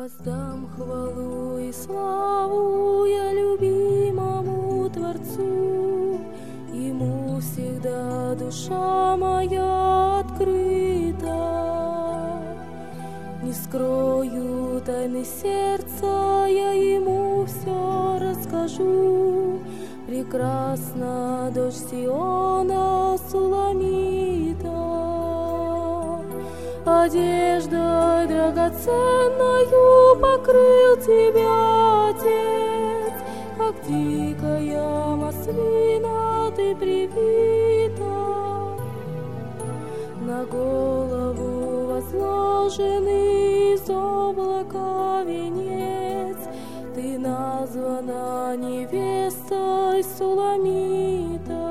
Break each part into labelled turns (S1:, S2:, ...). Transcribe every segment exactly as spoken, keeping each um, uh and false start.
S1: Воздам хвалу и славу я любимому Творцу, Ему всегда душа моя открыта. Не скрою тайны сердца, я Ему все расскажу. Прекрасна дочь Сиона Суламита, одеждой драгоценною покрыл тебя Отец, как дикая маслина ты привита. На голову возложенный из облака венец, ты названа невестой Суламита.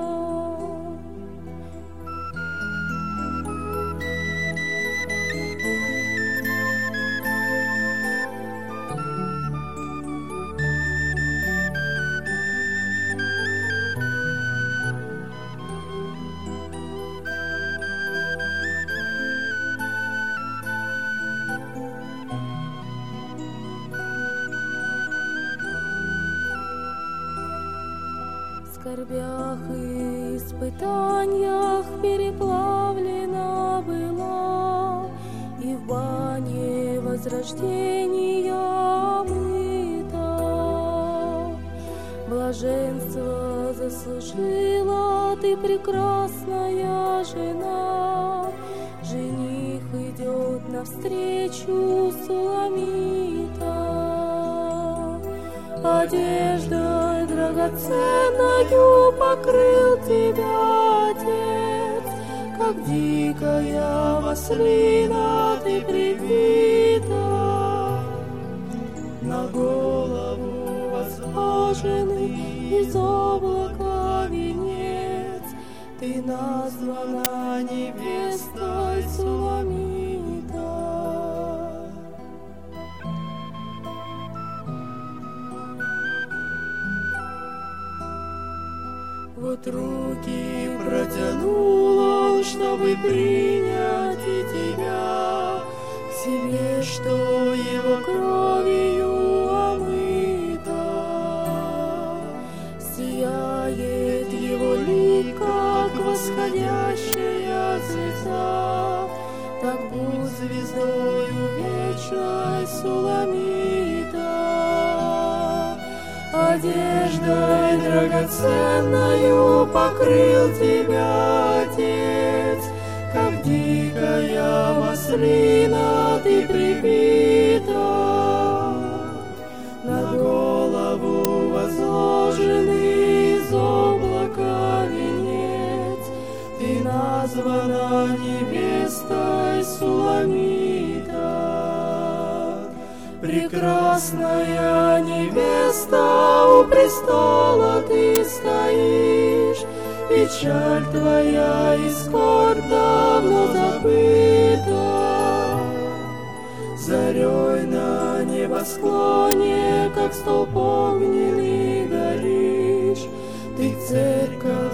S1: В скорбях и испытаниях переплавлена была, и в бане возрождения омыта. Блаженство заслужила ты, прекрасная жена, жених идет навстречу Суламита. Одеждой драгоценною покрыл тебя Отец, как дикая маслина ты привита. На голову возложенный из облака венец, ты названа невестой Суламита. Вот руки протянул он, чтобы принять и тебя к себе, что его кровью омыта. Сияет его лик, как восходящая звезда, так будь звездою вечной Суламита. Одеждой драгоценною покрыл тебя Отец, как дикая маслина ты привита. На голову возложенный из облака венец, ты названа невестой Суламита. Прекрасная невеста, у престола ты стоишь, печаль твоя и скорбь давно забыта. Зарей на небосклоне, как столб огненный горишь, ты церковь